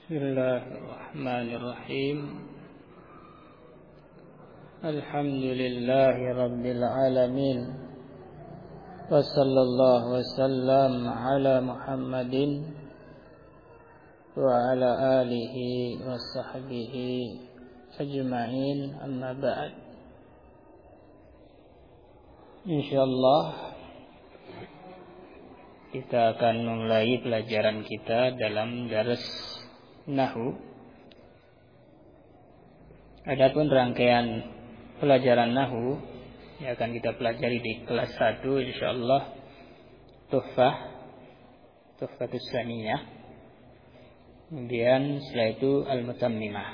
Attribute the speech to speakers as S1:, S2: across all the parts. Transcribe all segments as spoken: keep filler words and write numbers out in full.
S1: Bismillahirrahmanirrahim. Alhamdulillahi rabbil alamin. Wa sallallahu wasallam ala Muhammadin wa ala alihi wa sahbihi ajma'in, amma ba'd. Insyaallah kita akan memulai pelajaran kita dalam dars Nahu. Adapun rangkaian pelajaran Nahu yang akan kita pelajari di kelas satu insyaallah Tuhfah Tuhfatus Saniyah. Kemudian setelah itu Al-Mutammimah.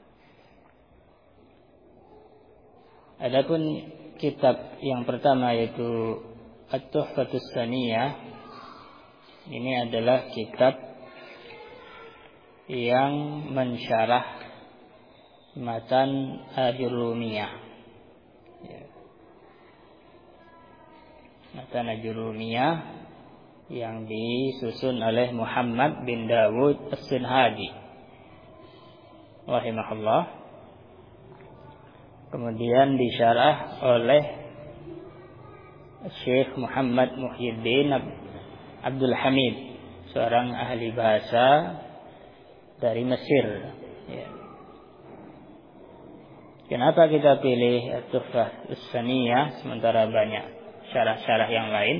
S1: Adapun kitab yang pertama yaitu At-Tuhfatus Saniyah, ini adalah kitab yang mensyarah matan Ajurrumiyah. Ya. Matan Ajurrumiyah yang disusun oleh Muhammad bin Dawud As-Sinhadi rahimahullah. Kemudian disyarah oleh Syekh Muhammad Muhyiddin Abdul Hamid, seorang ahli bahasa dari Mesir. Ya. Kenapa kita pilih Tuhfah As-Saniyah sementara banyak syarah-syarah yang lain?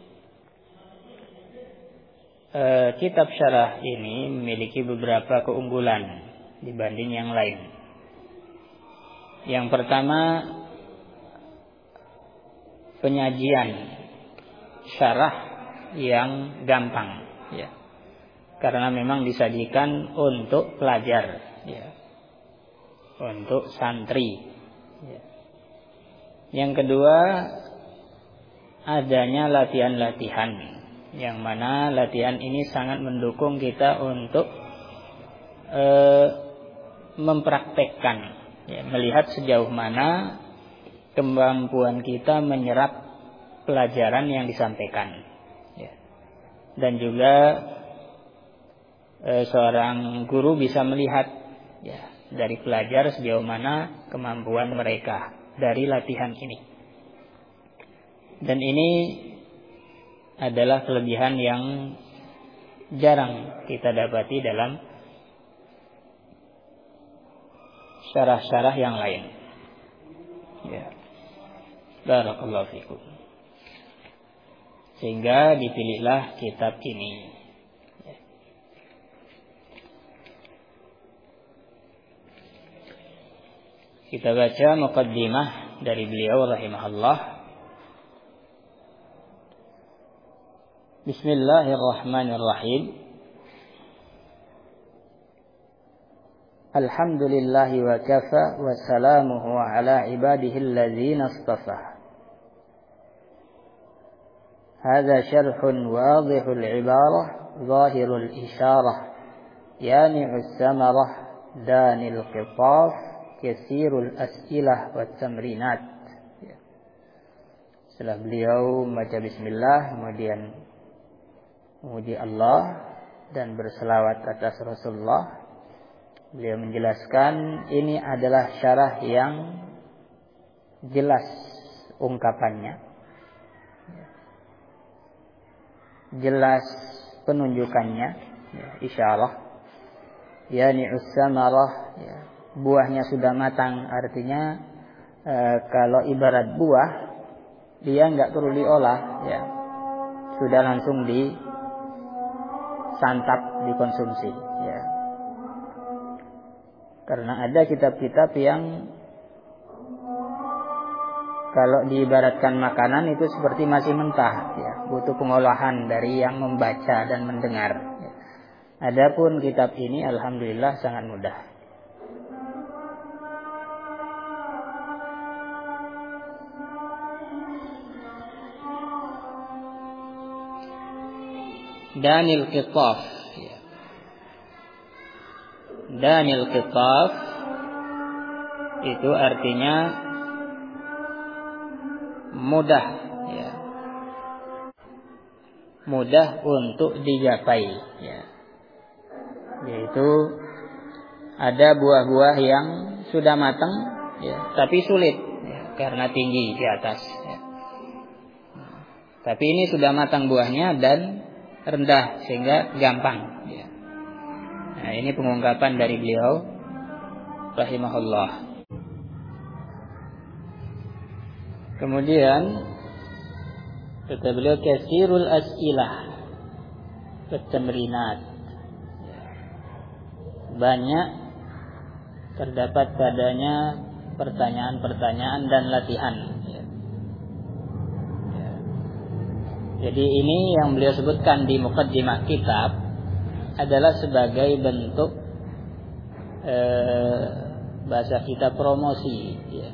S1: E, kitab syarah ini memiliki beberapa keunggulan dibanding yang lain. Yang pertama, penyajian syarah yang gampang, ya, karena memang disajikan untuk pelajar, ya, untuk santri. Ya. Yang kedua, adanya latihan-latihan, yang mana latihan ini sangat mendukung kita untuk e, mempraktekkan, ya, melihat sejauh mana kemampuan kita menyerap pelajaran yang disampaikan. Dan juga e, seorang guru bisa melihat, ya, dari pelajar sejauh mana kemampuan mereka dari latihan ini. Dan ini adalah kelebihan yang jarang kita dapati dalam syarah-syarah yang lain. Ya. Barakallahu fikum. Sehingga dipilihlah kitab ini. Kita baca muqaddimah dari beliau rahimahullah. Bismillahirrahmanirrahim. Alhamdulillahi wa kafa wa salamuhu ala ibadihi allazina istafa. هذا شرح واضح العبارة ظاهر الإشارة يانع الثمرة داني القطاف كثير الأسئلة والتمرينات. Setelah beliau membaca bismillah, kemudian memuji Allah dan berselawat atas Rasulullah, beliau menjelaskan ini adalah syarah yang jelas ungkapannya, jelas penunjukannya, ya, isyarah. Yani us-samarah, ya, buahnya sudah matang, artinya e, kalau ibarat buah dia enggak perlu diolah, ya, sudah langsung disantap, dikonsumsi, ya. Karena ada kitab-kitab yang kalau diibaratkan makanan itu seperti masih mentah, ya, butuh pengolahan dari yang membaca dan mendengar. Ya. Adapun kitab ini alhamdulillah sangat mudah. Danil Qitaf, ya. Danil Qitaf itu artinya mudah, ya, mudah untuk digapai, ya, yaitu ada buah-buah yang sudah matang, ya, tapi sulit, ya, karena tinggi di atas. Ya. Tapi ini sudah matang buahnya dan rendah sehingga gampang. Ya. Nah, ini pengungkapan dari beliau, rahimahullah. Kemudian kata beliau, katsirul as'ilah wat-tamrinat. Banyak terdapat padanya pertanyaan-pertanyaan dan latihan. Ya. Ya. Jadi ini yang beliau sebutkan di muqaddimah kitab adalah sebagai bentuk eh, bahasa kita promosi, ya,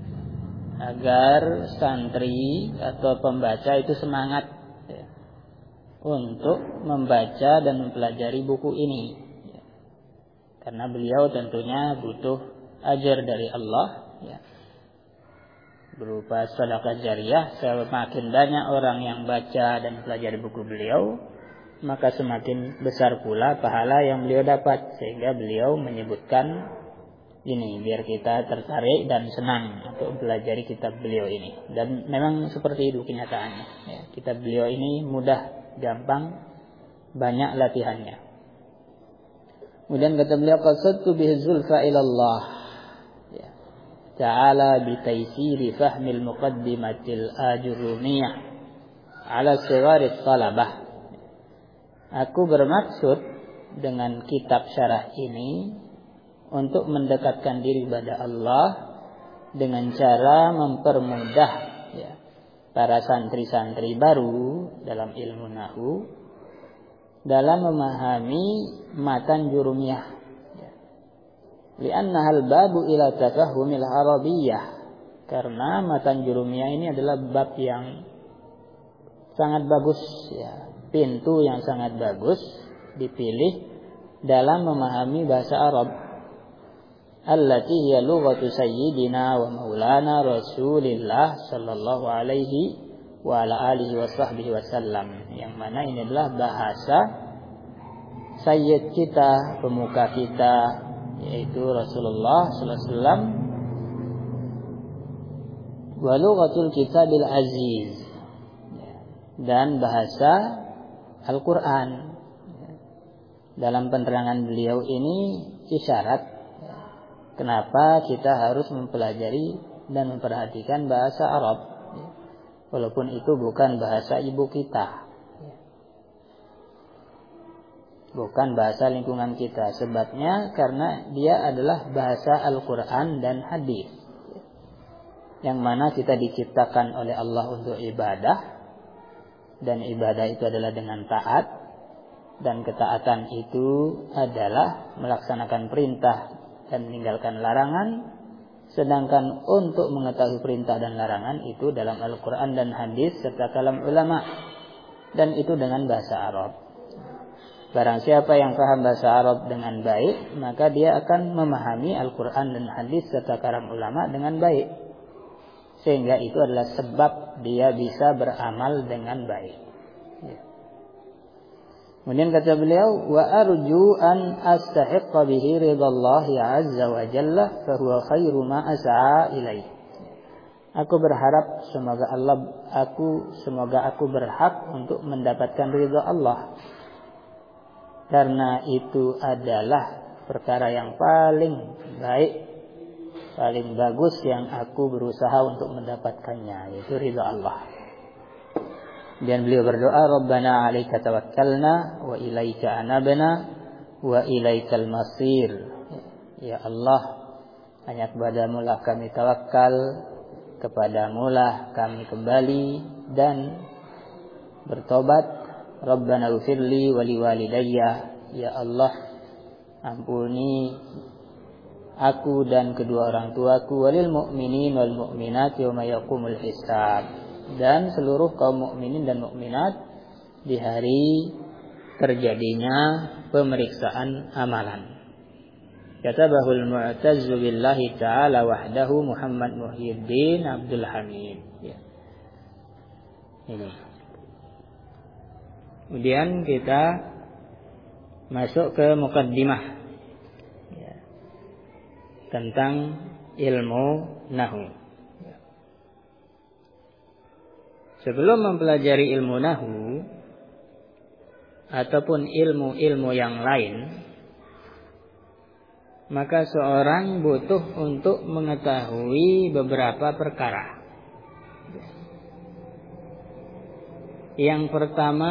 S1: agar santri atau pembaca itu semangat, ya, untuk membaca dan mempelajari buku ini, ya. Karena beliau tentunya butuh ajar dari Allah, ya, berupa sedekah jariyah. Semakin banyak orang yang baca dan mempelajari buku beliau, maka semakin besar pula pahala yang beliau dapat. Sehingga beliau menyebutkan ini biar kita tertarik dan senang untuk mempelajari kitab beliau ini. Dan memang seperti itu kenyataannya, ya. Kitab beliau ini mudah, gampang, banyak latihannya. Kemudian kata beliau, qasadtu bihi zulfa ila Allah, ya, ta'ala bi taysiri fahmil muqaddimatil ajurumiyah ala sigharit talabah. Aku bermaksud dengan kitab syarah ini untuk mendekatkan diri kepada Allah dengan cara mempermudah, ya, para santri-santri baru dalam ilmu nahwu dalam memahami matan jurumiyah, ya. Li'annaha al-babu ila tafahumil arabiyyah, karena matan jurumiyah ini adalah bab yang sangat bagus, ya, pintu yang sangat bagus dipilih dalam memahami bahasa Arab. Allati hiya lughatu sayyidina wa maulana Rasulillah sallallahu alaihi wa ala alihi wa sahbihi wasallam, yang mana ini adalah bahasa sayyid kita, pemuka kita, yaitu Rasulullah sallallahu alaihi wasallam, wa lughatul kitabil aziz, dan bahasa Al-Quran. Dalam penerangan beliau ini isyarat kenapa kita harus mempelajari dan memperhatikan bahasa Arab, walaupun itu bukan bahasa ibu kita, bukan bahasa lingkungan kita. Sebabnya karena dia adalah bahasa Al-Quran dan hadis, yang mana kita diciptakan oleh Allah untuk ibadah, dan ibadah itu adalah dengan taat, dan ketaatan itu adalah melaksanakan perintah dan meninggalkan larangan. Sedangkan untuk mengetahui perintah dan larangan itu dalam Al-Quran dan hadis serta kalam ulama, dan itu dengan bahasa Arab. Barang siapa yang paham bahasa Arab dengan baik, maka dia akan memahami Al-Quran dan hadis serta kalam ulama dengan baik, sehingga itu adalah sebab dia bisa beramal dengan baik, ya. Kemudian kata beliau, wa arju an astahiqqa bihi ridallahi azza wa jalla fa huwa khairu ma as'a ilaih. Aku berharap semoga Allah aku semoga aku berhak untuk mendapatkan ridha Allah, karena itu adalah perkara yang paling baik, paling bagus yang aku berusaha untuk mendapatkannya, yaitu ridha Allah. Dan beliau berdoa, Rabbana 'alaika tawakkalna wa ilaika anabna wa ilaikal masir. Ya Allah, hanya kepadamu lah kami tawakal, kepadamu lah kami kembali dan bertobat. Rabbana ighfirli wa liwalidayya. Ya Allah, ampuni aku dan kedua orang tuaku, walil mu'minin wal mu'minat yauma yaqumul hisab, dan seluruh kaum mukminin dan mukminat di hari terjadinya pemeriksaan amalan. Katabahul mu'tazzu billahi ta'ala wahdahu Muhammad Muhyiddin Abdul Hamid, ya. Ini. Kemudian kita masuk ke muqaddimah, ya. tentang ilmu nahwu. Sebelum mempelajari ilmu nahwu ataupun ilmu-ilmu yang lain, maka seorang butuh untuk mengetahui beberapa perkara. Yang pertama,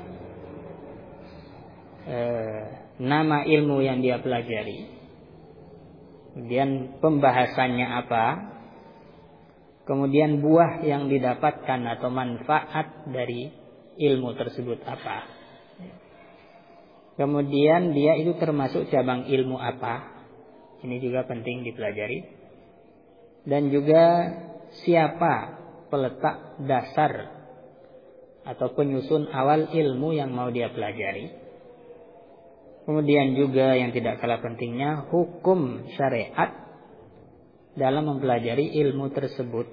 S1: eh, nama ilmu yang dia pelajari, kemudian pembahasannya apa, kemudian buah yang didapatkan atau manfaat dari ilmu tersebut apa, kemudian dia itu termasuk cabang ilmu apa, ini juga penting dipelajari, dan juga siapa peletak dasar atau penyusun awal ilmu yang mau dia pelajari. Kemudian juga yang tidak kalah pentingnya, hukum syariat dalam mempelajari ilmu tersebut.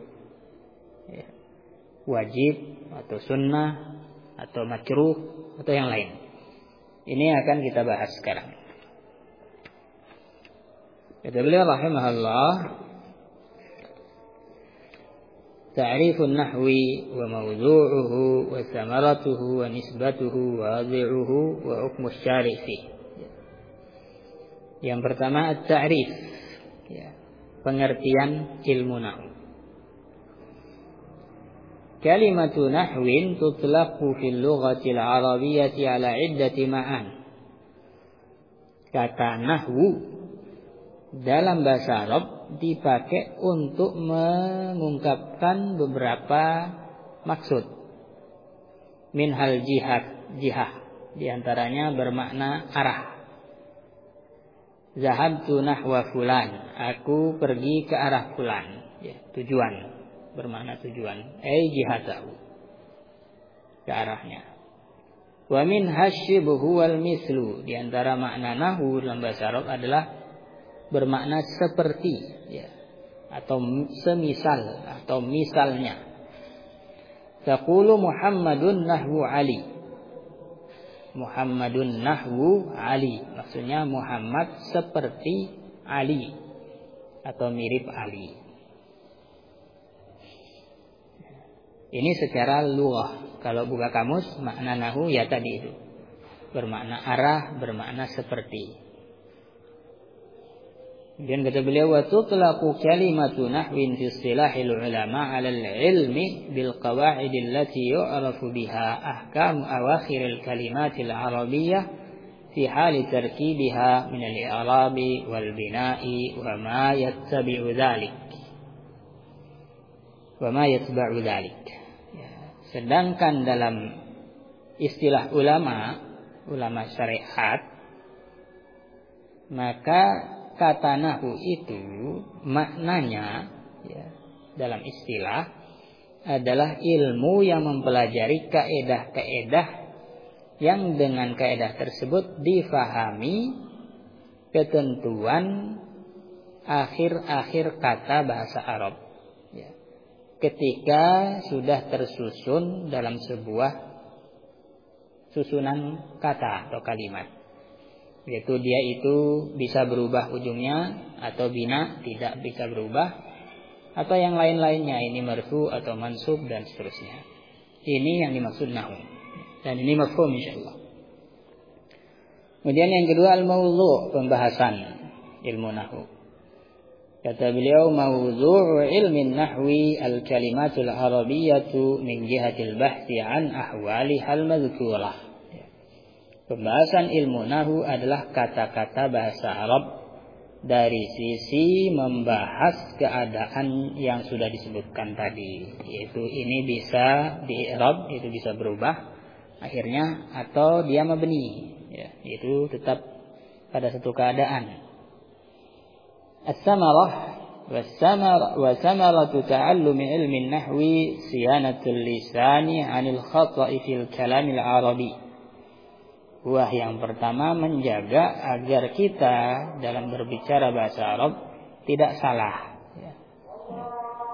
S1: Wajib atau sunnah atau makruh atau yang lain. Ini akan kita bahas sekarang. Kata beliau rahimahullah, ta'rifun nahwi wa mawdu'uhu wa samaratuhu wa nisbatuhu wa wadi'uhu wa hukmu syari' fi. Yang pertama at-ta'rif, ya, pengertian ilmu nahwu. Kalimatu nahwin tutlaqu fil lughati al-arabiyyati ala iddati ma'an. Kata nahwu dalam bahasa Arab dipakai untuk mengungkapkan beberapa maksud. Minhal jihad, jihah, diantaranya bermakna arah. Zahabtu nahwa fulan, aku pergi ke arah fulan, ya, tujuan, bermakna tujuan. Ai jihatahu, ke arahnya. Wa min hasyibhu wal mislu, diantara makna nahwu dalam bahasa Arab adalah bermakna seperti, ya, atau semisal atau misalnya. Taqulu Muhammadun nahwu Ali. Muhammadun nahwu Ali, maksudnya Muhammad seperti Ali atau mirip Ali. Ini secara lughah. Kalau buka kamus, makna nahwu ya tadi itu, bermakna arah, bermakna seperti. Dan kata beliau, wa tutlaqu kalimatu nahwin fi istilahil ulama 'ala al-'ilmi bil qawa'id allati yu'rafu biha ahkam awakhir al-kalimat al-arabiyyah fi hali tarkibiha min al-i'rab wal bina'i wa ma yattabi'u dhalik. Wa ma yatba'u dhalik. Sedangkan dalam istilah ulama, ulama syariat, maka kata nahwu itu maknanya, ya, dalam istilah adalah ilmu yang mempelajari kaedah-kaedah yang dengan kaedah tersebut difahami ketentuan akhir-akhir kata bahasa Arab, ya, ketika sudah tersusun dalam sebuah susunan kata atau kalimat. Yaitu dia itu bisa berubah ujungnya, atau bina tidak bisa berubah, atau yang lain-lainnya, ini marfu atau mansub dan seterusnya. Ini yang dimaksud nahwu, dan ini mafhum insyaallah. Kemudian yang kedua al-mawdhu', pembahasan ilmu nahwu. Kata beliau, mawdhu'u ilmin nahwi al-kalimatul arabiyyatu min jihatil bahthi an ahwaliha al-madhkurah. Pembahasan ilmu nahwu adalah kata-kata bahasa Arab dari sisi membahas keadaan yang sudah disebutkan tadi, yaitu ini bisa di-i'rab, itu bisa berubah akhirnya, atau dia mabni, ya, itu tetap pada satu keadaan. As-samarah wa samaratu ta'allumi ilmi nahwi siyanatul lisani 'anil khata'i fil kalamil arabi. Buah yang pertama, menjaga agar kita dalam berbicara bahasa Arab tidak salah. Ya. Ya.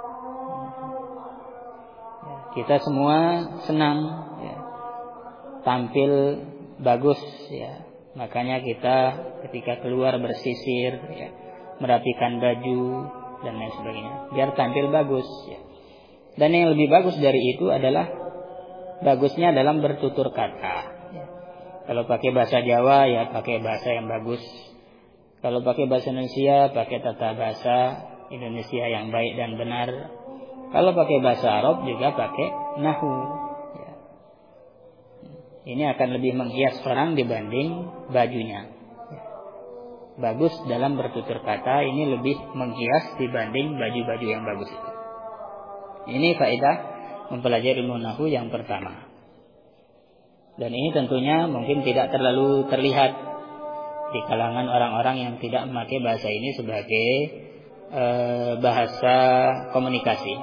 S1: Kita semua senang, ya, tampil bagus, ya. Makanya kita ketika keluar bersisir, ya, merapikan baju dan lain sebagainya, biar tampil bagus. Ya. Dan yang lebih bagus dari itu adalah bagusnya dalam bertutur kata. Ya. Kalau pakai bahasa Jawa ya pakai bahasa yang bagus. Kalau pakai bahasa Indonesia pakai tata bahasa Indonesia yang baik dan benar. Kalau pakai bahasa Arab juga pakai nahwu. Ya. Ini akan lebih menghias orang dibanding bajunya. Ya. Bagus dalam bertutur kata ini lebih menghias dibanding baju-baju yang bagus itu. Ini faedah mempelajari ilmu nahwu yang pertama. Dan ini tentunya mungkin tidak terlalu terlihat di kalangan orang-orang yang tidak memakai bahasa ini sebagai e, bahasa komunikasi.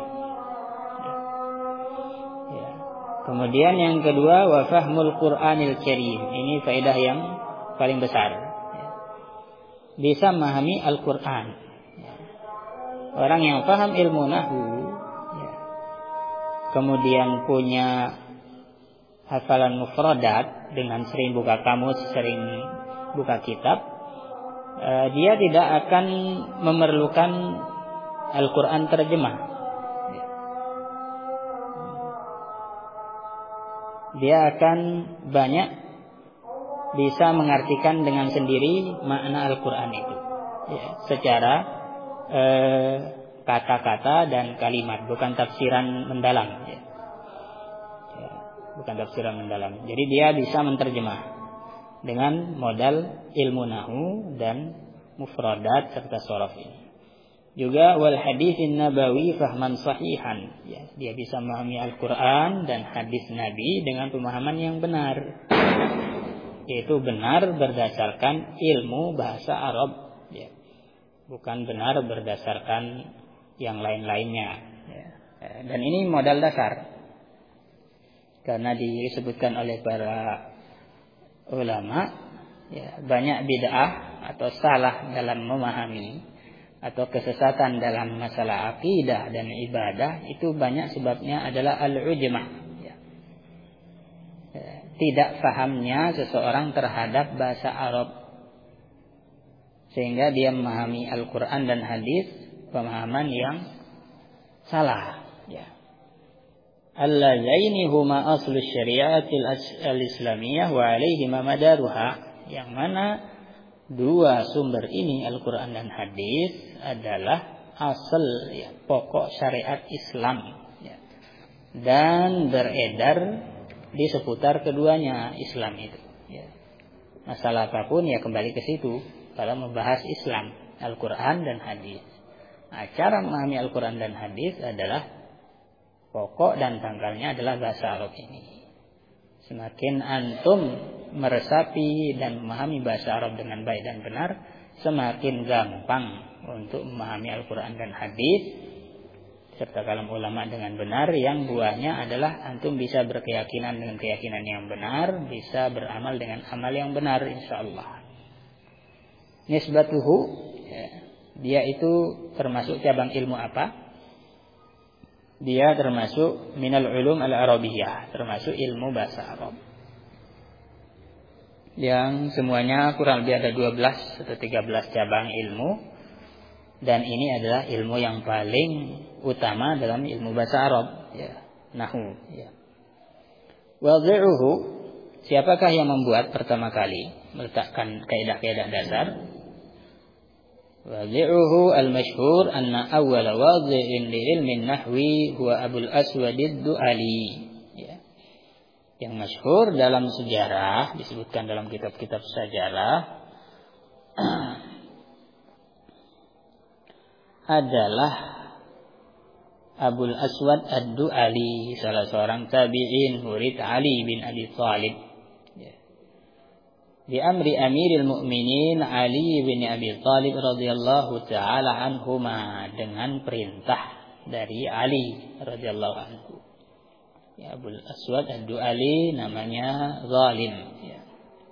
S1: Ya. Kemudian yang kedua, wa fahmul Qur'anil Karim. Ini faedah yang paling besar. Ya. Bisa memahami Al-Qur'an. Ya. Orang yang paham ilmu nahwu, ya, kemudian punya hafalan mufradat dengan sering buka kamus, sering buka kitab, uh, dia tidak akan memerlukan Al-Quran terjemah. Dia akan banyak bisa mengartikan dengan sendiri makna Al-Quran itu, ya, secara uh, kata-kata dan kalimat, bukan tafsiran mendalam. Ya. Ya, bukan tafsiran mendalam. Jadi dia bisa menerjemah dengan modal ilmu nahwu dan mufradat serta shorof ini. Juga wal haditsin nabawi fahman sahihan. Ya, dia bisa memahami Al-Qur'an dan hadis Nabi dengan pemahaman yang benar. Yaitu benar berdasarkan ilmu bahasa Arab, ya. Bukan benar berdasarkan yang lain-lainnya, ya. Dan ini modal dasar. Karena disebutkan oleh para ulama, ya, banyak bid'ah atau salah dalam memahami atau kesesatan dalam masalah akidah dan ibadah itu banyak sebabnya adalah al-ujmah, ya. Ya, tidak fahamnya seseorang terhadap bahasa Arab sehingga dia memahami Al-Quran dan hadis pemahaman yang salah, ya. Allazaini huma aslu syariatil al-islamiyah wa alaihima madaruha. Yang mana dua sumber ini Al-Quran dan hadis adalah asal, ya, pokok syariat Islam, ya. Dan beredar di seputar keduanya Islam itu, ya. Masalah apapun ya kembali ke situ kalau membahas Islam, Al-Quran dan hadis. Nah, cara memahami Al-Quran dan hadis adalah pokok dan pangkalnya adalah bahasa Arab ini. Semakin antum meresapi dan memahami bahasa Arab dengan baik dan benar, semakin gampang untuk memahami Al-Quran dan hadis serta kalam ulama dengan benar, yang buahnya adalah antum bisa berkeyakinan dengan keyakinan yang benar, bisa beramal dengan amal yang benar insyaallah. Nisbatuhu, ya, dia itu termasuk cabang ilmu apa? Dia termasuk minal ulum al-arabiyah, termasuk ilmu bahasa Arab. Yang semuanya kurang lebih ada dua belas atau tiga belas cabang ilmu. Dan ini adalah ilmu yang paling utama dalam ilmu bahasa Arab, ya, nahwu, ya. Wadhi'uhu, siapakah yang membuat pertama kali meletakkan kaidah-kaidah dasar? Wadhi'uhu al-masyhur anna awwala wadhi'in li ilmin nahwi huwa Abul Aswad ad-Du'ali, ya. Yang masyhur dalam sejarah, disebutkan dalam kitab-kitab sejarah, adalah Abul Aswad ad-Du'ali, salah seorang tabi'in murid Ali bin Abi Thalib, ya. Di amri Amiril Mukminin Ali bin Abi Thalib radhiyallahu taala anhuma, dengan perintah dari Ali radhiyallahu anhu. Ya, Abul Aswad ad-Du'ali namanya zalim, ya.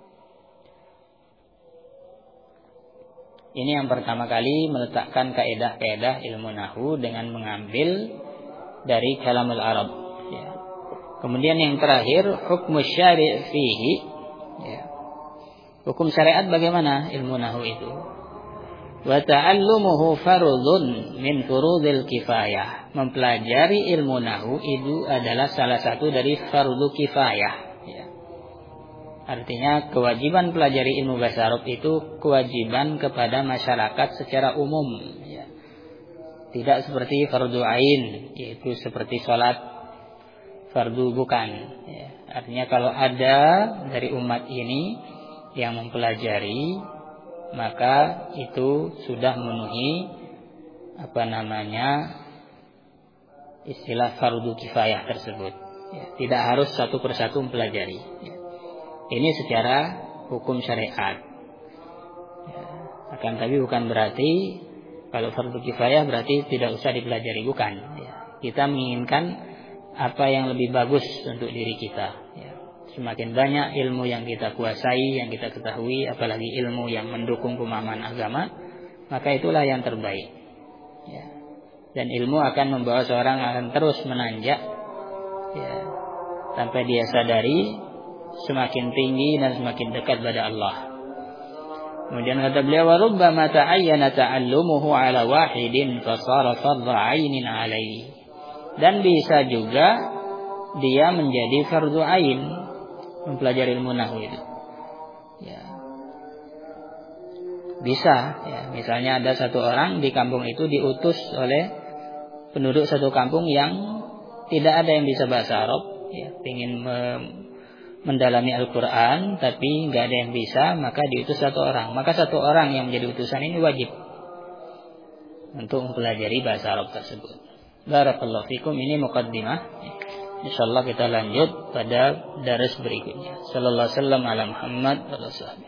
S1: Ini yang pertama kali meletakkan kaidah-kaidah ilmu nahwu dengan mengambil dari kalamul Arab, ya. Kemudian yang terakhir hukmu syari' fihi, ya. Hukum syariat bagaimana ilmu nahwu itu? Wa ta'allumuhu fardhun min furudil kifayah. Mempelajari ilmu nahwu itu adalah salah satu dari fardu kifayah. Ya. Artinya kewajiban pelajari ilmu bahasa Arab itu kewajiban kepada masyarakat secara umum. Ya. Tidak seperti fardu ain, yaitu seperti sholat fardu bukan. Ya. Artinya kalau ada dari umat ini yang mempelajari, maka itu sudah memenuhi apa namanya istilah fardu kifayah tersebut. Ya, tidak harus satu persatu mempelajari. Ya. Ini secara hukum syariat. Ya, akan tapi bukan berarti kalau fardu kifayah berarti tidak usah dipelajari, bukan. Ya, kita menginginkan apa yang lebih bagus untuk diri kita. Ya. Semakin banyak ilmu yang kita kuasai, yang kita ketahui, apalagi ilmu yang mendukung pemahaman agama, maka itulah yang terbaik. Ya. Dan ilmu akan membawa seorang akan terus menanjak, ya, sampai dia sadari semakin tinggi dan semakin dekat pada Allah. Kemudian kata beliau, wa rubbama ta'ayyana ta'allumuhu 'ala wahidin fa shara fardhu 'ainin 'alaihi. Dan bisa juga dia menjadi fardhu ain, mempelajari ilmu nahwu itu. Ya. Bisa, ya. Misalnya ada satu orang di kampung itu diutus oleh penduduk satu kampung yang tidak ada yang bisa bahasa Arab, ya, ingin me- mendalami Al-Quran, tapi nggak ada yang bisa, maka diutus satu orang. Maka satu orang yang menjadi utusan ini wajib untuk mempelajari bahasa Arab tersebut. Barakallahu fikum. Ini muqaddimah. Insyaallah kita lanjut pada daras berikutnya. Sallallahu alaihi wasallam ala Muhammad wa sallam.